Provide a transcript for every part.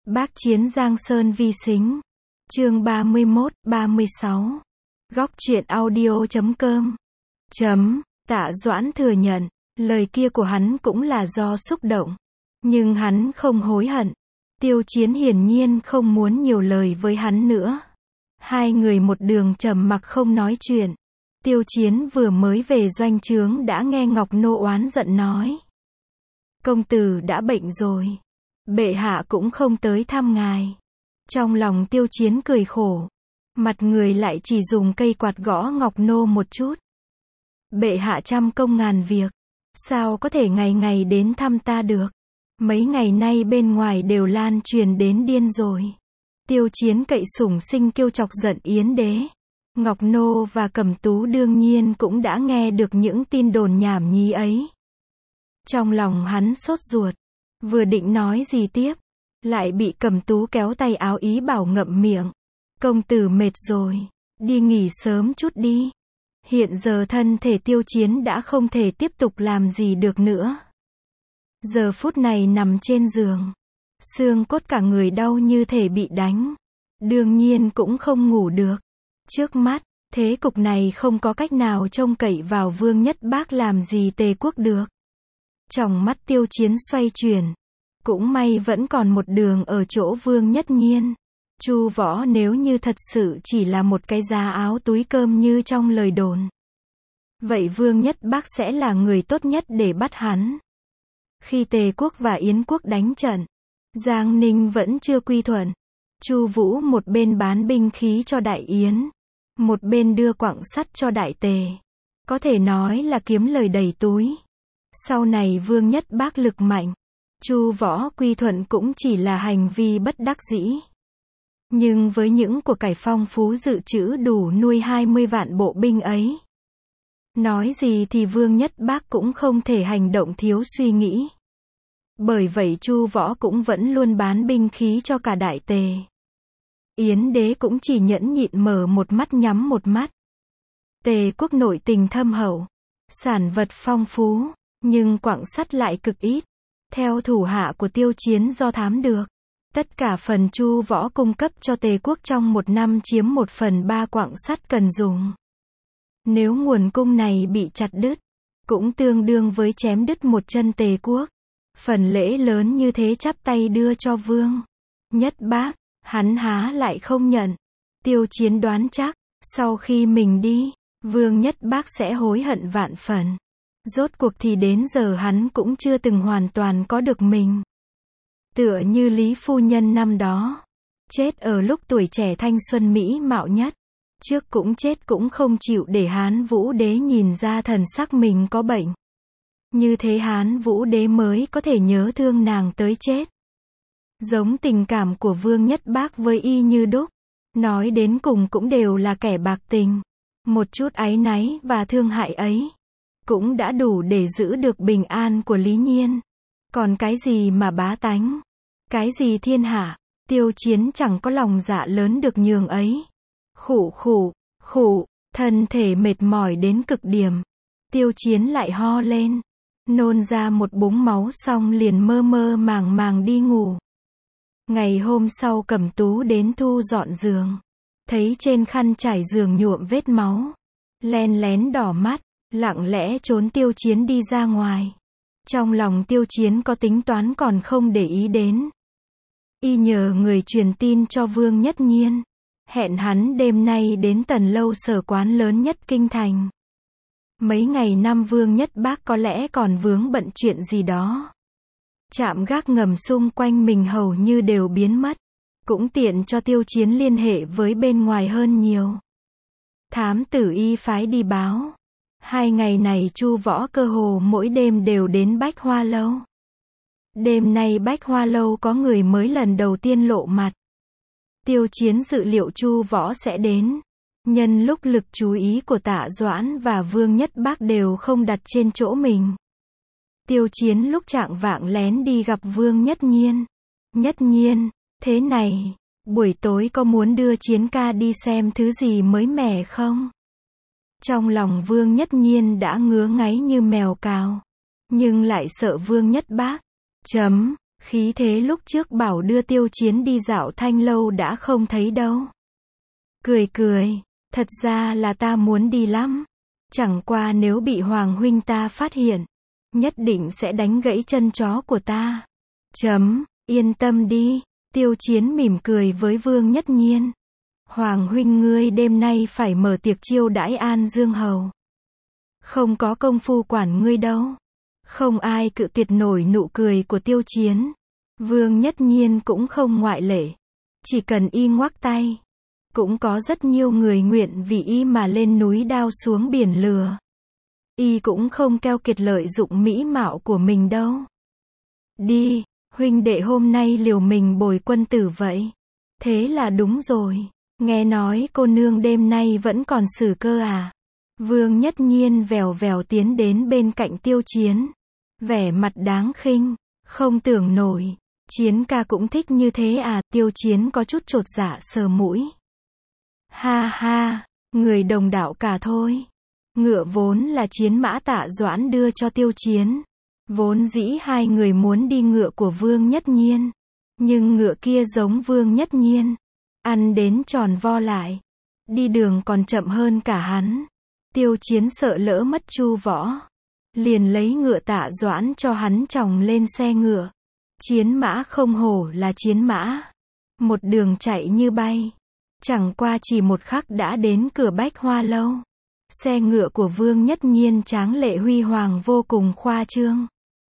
Bác chiến Giang Sơn vi sính. Chương 31, 36. Góc truyện audio.com. Tạ Doãn thừa nhận, lời kia của hắn cũng là do xúc động. Nhưng hắn không hối hận. Tiêu Chiến hiển nhiên không muốn nhiều lời với hắn nữa. Hai người một đường trầm mặc không nói chuyện. Tiêu Chiến vừa mới về doanh trướng đã nghe Ngọc Nô oán giận nói. Công tử đã bệnh rồi. Bệ hạ cũng không tới thăm ngài. Trong lòng Tiêu Chiến cười khổ. Mặt người lại chỉ dùng cây quạt gõ Ngọc Nô một chút. Bệ hạ trăm công ngàn việc. Sao có thể ngày ngày đến thăm ta được? Mấy ngày nay bên ngoài đều lan truyền đến điên rồi. Tiêu Chiến cậy sủng sinh kiêu chọc giận Yến đế. Ngọc Nô và Cẩm Tú đương nhiên cũng đã nghe được những tin đồn nhảm nhí ấy. Trong lòng hắn sốt ruột. Vừa định nói gì tiếp. Lại bị Cẩm Tú kéo tay áo ý bảo ngậm miệng. Công tử mệt rồi. Đi nghỉ sớm chút đi. Hiện giờ thân thể Tiêu Chiến đã không thể tiếp tục làm gì được nữa. Giờ phút này nằm trên giường. Xương cốt cả người đau như thể bị đánh. Đương nhiên cũng không ngủ được. Trước mắt, thế cục này không có cách nào trông cậy vào Vương Nhất Bác làm gì Tề quốc được. Trong mắt Tiêu Chiến xoay chuyển. Cũng may vẫn còn một đường ở chỗ Vương Nhất Nhiên. Chu Võ nếu như thật sự chỉ là một cái giá áo túi cơm như trong lời đồn. Vậy Vương Nhất Bác sẽ là người tốt nhất để bắt hắn. Khi Tề quốc và Yến quốc đánh trận, Giang Ninh vẫn chưa quy thuận. Chu Vũ một bên bán binh khí cho Đại Yến, một bên đưa quặng sắt cho Đại Tề. Có thể nói là kiếm lời đầy túi. Sau này Vương Nhất Bác lực mạnh, Chu Võ quy thuận cũng chỉ là hành vi bất đắc dĩ. Nhưng với những của cải phong phú dự trữ đủ nuôi 20 vạn bộ binh ấy. Nói gì thì Vương Nhất Bác cũng không thể hành động thiếu suy nghĩ. Bởi vậy Chu Võ cũng vẫn luôn bán binh khí cho cả Đại Tề. Yến đế cũng chỉ nhẫn nhịn mở một mắt nhắm một mắt. Tề quốc nội tình thâm hậu, sản vật phong phú, nhưng quặng sắt lại cực ít. Theo thủ hạ của Tiêu Chiến do thám được, tất cả phần Chu Võ cung cấp cho Tề quốc trong một năm chiếm 1/3 quặng sắt cần dùng. Nếu nguồn cung này bị chặt đứt, cũng tương đương với chém đứt một chân Tề quốc. Phần lễ lớn như thế chắp tay đưa cho Vương Nhất Bác, hắn há lại không nhận. Tiêu Chiến đoán chắc, sau khi mình đi, Vương Nhất Bác sẽ hối hận vạn phần. Rốt cuộc thì đến giờ hắn cũng chưa từng hoàn toàn có được mình. Tựa như Lý phu nhân năm đó, chết ở lúc tuổi trẻ thanh xuân mỹ mạo nhất. Trước cũng chết cũng không chịu để Hán Vũ Đế nhìn ra thần sắc mình có bệnh. Như thế Hán Vũ Đế mới có thể nhớ thương nàng tới chết. Giống tình cảm của Vương Nhất Bác với y như đúc. Nói đến cùng cũng đều là kẻ bạc tình. Một chút áy náy và thương hại ấy cũng đã đủ để giữ được bình an của Lý Nhiên. Còn cái gì mà bá tánh, cái gì thiên hạ, Tiêu Chiến chẳng có lòng dạ lớn được nhường ấy. Khụ, thân thể mệt mỏi đến cực điểm. Tiêu Chiến lại ho lên, nôn ra một búng máu xong liền mơ mơ màng màng đi ngủ. Ngày hôm sau Cẩm Tú đến thu dọn giường. Thấy trên khăn trải giường nhuộm vết máu. Len lén đỏ mắt, lặng lẽ trốn Tiêu Chiến đi ra ngoài. Trong lòng Tiêu Chiến có tính toán còn không để ý đến. Y nhờ người truyền tin cho Vương Nhất Nhiên. Hẹn hắn đêm nay đến Tần Lâu sở quán lớn nhất kinh thành. Mấy ngày năm Vương Nhất Bác có lẽ còn vướng bận chuyện gì đó. Trạm gác ngầm xung quanh mình hầu như đều biến mất. Cũng tiện cho Tiêu Chiến liên hệ với bên ngoài hơn nhiều. Thám tử y phái đi báo. 2 ngày này Chu Võ cơ hồ mỗi đêm đều đến Bách Hoa Lâu. Đêm nay Bách Hoa Lâu có người mới lần đầu tiên lộ mặt. Tiêu Chiến dự liệu Chu Võ sẽ đến. Nhân lúc lực chú ý của Tạ Doãn và Vương Nhất Bác đều không đặt trên chỗ mình. Tiêu Chiến lúc chạng vạng lén đi gặp Vương Nhất Nhiên. Nhất Nhiên, thế này, buổi tối có muốn đưa Chiến ca đi xem thứ gì mới mẻ không? Trong lòng Vương Nhất Nhiên đã ngứa ngáy như mèo cào. Nhưng lại sợ Vương Nhất Bác. Khí thế lúc trước bảo đưa Tiêu Chiến đi dạo Thanh lâu đã không thấy đâu. Cười cười, thật ra là ta muốn đi lắm. Chẳng qua nếu bị Hoàng huynh ta phát hiện, nhất định sẽ đánh gãy chân chó của ta. Yên tâm đi. Tiêu Chiến mỉm cười với Vương Nhất Nhiên. Hoàng huynh ngươi đêm nay phải mở tiệc chiêu đãi An Dương hầu. Không có công phu quản ngươi đâu. Không ai cự tuyệt nổi nụ cười của Tiêu Chiến. Vương Nhất Nhiên cũng không ngoại lệ. Chỉ cần y ngoắc tay, cũng có rất nhiều người nguyện vì y mà lên núi đao xuống biển lửa. Y cũng không keo kiệt lợi dụng mỹ mạo của mình đâu. Đi, huynh đệ hôm nay liều mình bồi quân tử vậy. Thế là đúng rồi. Nghe nói cô nương đêm nay vẫn còn xử cơ à? Vương Nhất Nhiên vèo vèo tiến đến bên cạnh Tiêu Chiến. Vẻ mặt đáng khinh. Không tưởng nổi. Chiến ca cũng thích như thế à? Tiêu Chiến có chút chột dạ sờ mũi. Ha ha, người đồng đạo cả thôi. Ngựa vốn là chiến mã Tạ Doãn đưa cho Tiêu Chiến. Vốn dĩ hai người muốn đi ngựa của Vương Nhất Nhiên. Nhưng ngựa kia giống Vương Nhất Nhiên. Ăn đến tròn vo lại. Đi đường còn chậm hơn cả hắn. Tiêu Chiến sợ lỡ mất chu võ. Liền lấy ngựa Tạ Doãn cho hắn chồng lên xe ngựa. Chiến mã không hổ là chiến mã. Một đường chạy như bay. Chẳng qua chỉ một khắc đã đến cửa Bách Hoa lâu. Xe ngựa của Vương Nhất Nhiên tráng lệ huy hoàng vô cùng khoa trương.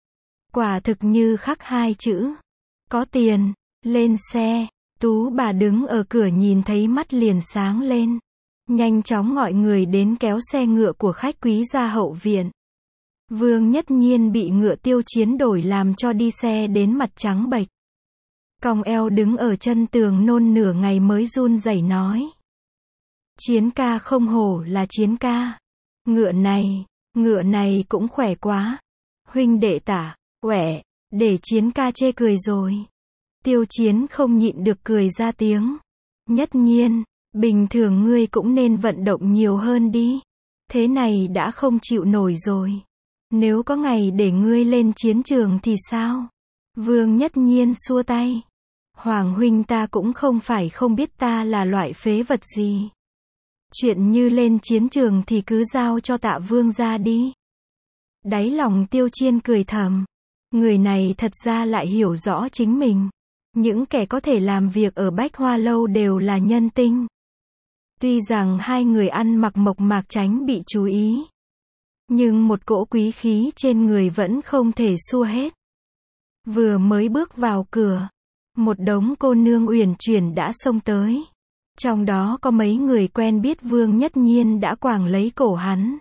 Quả thực như khắc hai chữ. Có tiền. Lên xe. Tú bà đứng ở cửa nhìn thấy mắt liền sáng lên. Nhanh chóng gọi người đến kéo xe ngựa của khách quý ra hậu viện. Vương Nhất Nhiên bị ngựa Tiêu Chiến đổi làm cho đi xe đến mặt trắng bệch. Cong eo đứng ở chân tường nôn nửa ngày mới run rẩy nói. Chiến ca không hổ là chiến ca. Ngựa này cũng khỏe quá. Huynh đệ Tả, khỏe, để chiến ca chê cười rồi. Tiêu Chiến không nhịn được cười ra tiếng. Nhất Nhiên, bình thường ngươi cũng nên vận động nhiều hơn đi. Thế này đã không chịu nổi rồi. Nếu có ngày để ngươi lên chiến trường thì sao? Vương Nhất Nhiên xua tay. Hoàng huynh ta cũng không phải không biết ta là loại phế vật gì. Chuyện như lên chiến trường thì cứ giao cho Tạ Vương ra đi. Đáy lòng Tiêu Chiến cười thầm. Người này thật ra lại hiểu rõ chính mình. Những kẻ có thể làm việc ở Bách Hoa lâu đều là nhân tinh. Tuy rằng hai người ăn mặc mộc mạc tránh bị chú ý. Nhưng một cỗ quý khí trên người vẫn không thể xua hết. Vừa mới bước vào cửa. Một đống cô nương uyển chuyển đã xông tới. Trong đó có mấy người quen biết Vương Nhất Nhiên đã quàng lấy cổ hắn.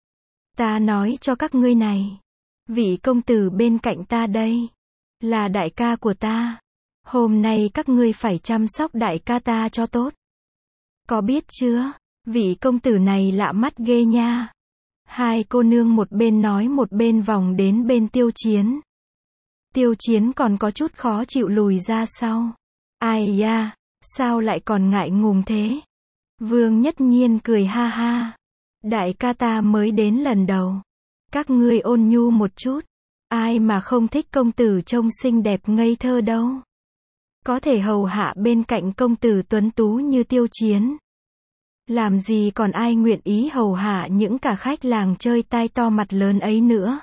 Ta nói cho các ngươi này. Vị công tử bên cạnh ta đây. Là đại ca của ta. Hôm nay các ngươi phải chăm sóc đại ca ta cho tốt. Có biết chưa? Vị công tử này lạ mắt ghê nha. Hai cô nương một bên nói một bên vòng đến bên Tiêu Chiến. Tiêu Chiến còn có chút khó chịu lùi ra sau. Ai da, sao lại còn ngại ngùng thế? Vương Nhất Nhiên cười ha ha. Đại ca ta mới đến lần đầu. Các ngươi ôn nhu một chút. Ai mà không thích công tử trông xinh đẹp ngây thơ đâu. Có thể hầu hạ bên cạnh công tử tuấn tú như Tiêu Chiến. Làm gì còn ai nguyện ý hầu hạ những cả khách làng chơi tai to mặt lớn ấy nữa.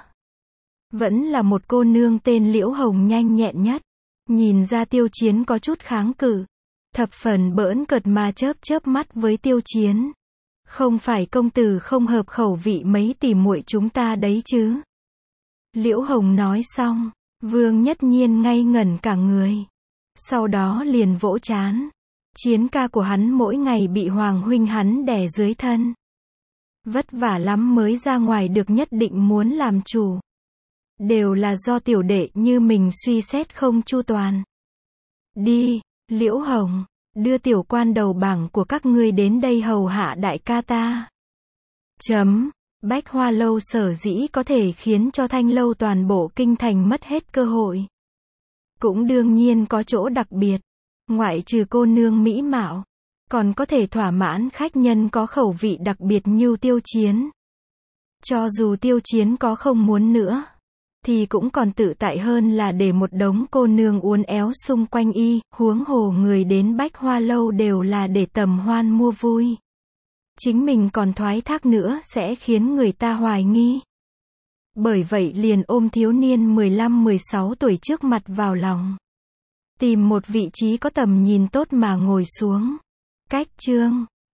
Vẫn là một cô nương tên Liễu Hồng nhanh nhẹn nhất. Nhìn ra Tiêu Chiến có chút kháng cự. Thập phần bỡn cợt mà chớp mắt với Tiêu Chiến. Không phải công tử không hợp khẩu vị mấy tỷ muội chúng ta đấy chứ. Liễu Hồng nói xong. Vương Nhất Nhiên ngây ngẩn cả người. Sau đó liền vỗ trán. Chiến ca của hắn mỗi ngày bị Hoàng huynh hắn đè dưới thân. Vất vả lắm mới ra ngoài được, nhất định muốn làm chủ. Đều là do tiểu đệ như mình suy xét không chu toàn. Đi, Liễu Hồng, đưa tiểu quan đầu bảng của các ngươi đến đây hầu hạ đại ca ta. Bách Hoa lâu sở dĩ có thể khiến cho Thanh lâu toàn bộ kinh thành mất hết cơ hội. Cũng đương nhiên có chỗ đặc biệt. Ngoại trừ cô nương mỹ mạo, còn có thể thỏa mãn khách nhân có khẩu vị đặc biệt như Tiêu Chiến. Cho dù Tiêu Chiến có không muốn nữa, thì cũng còn tự tại hơn là để một đống cô nương uốn éo xung quanh y, huống hồ người đến Bách Hoa Lâu đều là để tầm hoan mua vui. Chính mình còn thoái thác nữa sẽ khiến người ta hoài nghi. Bởi vậy liền ôm thiếu niên 15-16 tuổi trước mặt vào lòng. Tìm một vị trí có tầm nhìn tốt mà ngồi xuống. Cách chương